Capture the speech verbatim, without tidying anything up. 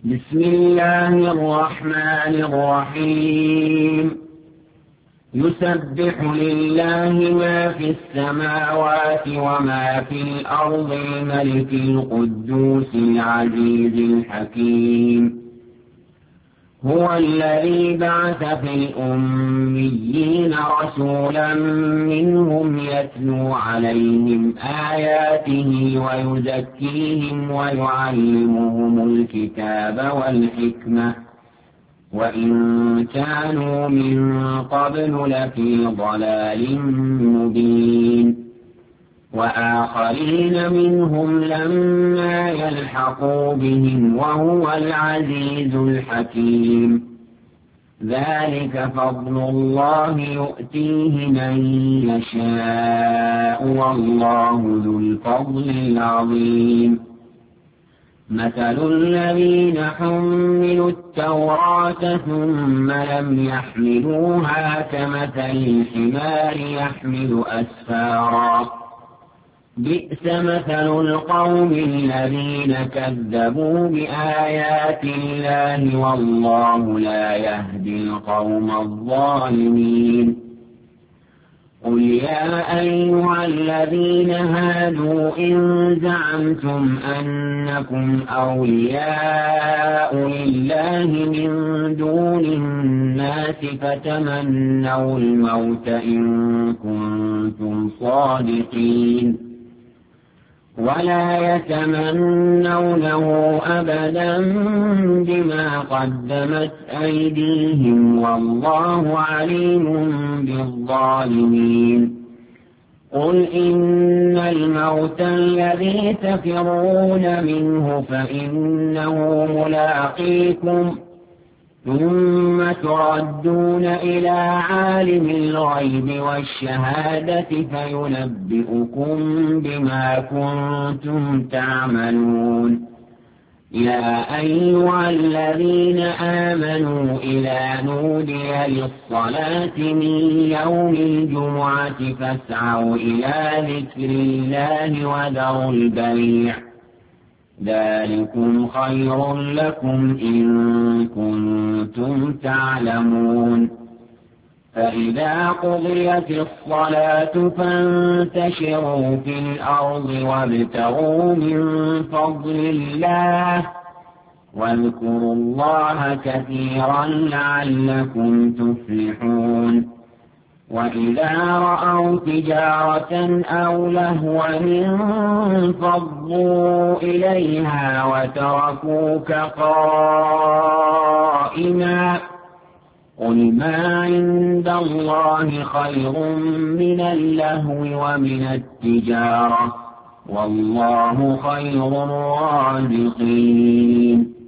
بسم الله الرحمن الرحيم يسبح لله ما في السماوات وما في الأرض الملك القدوس العزيز الحكيم هو الذي بعث في الأميين رسولا منهم يتلو عليهم آياته ويزكيهم ويعلمهم الكتاب والحكمة وإن كانوا من قبل لفي ضلال مبين وآخرين منهم لما يلحقوا بهم وهو العزيز الحكيم ذلك فضل الله يؤتيه من يشاء والله ذو الفضل العظيم مثل الذين حملوا التوراة ثم لم يحملوها كمثل الحمار يحمل أسفارا بئس مثل القوم الذين كذبوا بآيات الله والله لا يهدي القوم الظالمين قل يا أيها الذين هادوا إن زعمتم أنكم أولياء لله من دون الناس فتمنوا الموت إن كنتم صادقين ولا يتمنونه أبدا بما قدمت أيديهم والله عليم بالظالمين قل إن الموت الذي تفرون منه فإنه ملاقيكم ثم تردون إلى عالم الغيب والشهادة فينبئكم بما كنتم تعملون يا أيها الذين آمنوا إذا نودي للصلاة من يوم الجمعة فاسعوا إلى ذكر الله وذروا البيع ذلكم خير لكم إن كنتم تعلمون فإذا قضيت الصلاة فانتشروا في الأرض وابتغوا من فضل الله واذكروا الله كثيرا لعلكم تفلحون وإذا رأوا تجارة أو لهوا انفضوا إليها وتركوك قائما قل ما عند الله خير من اللهو ومن التجارة والله خير الرازقين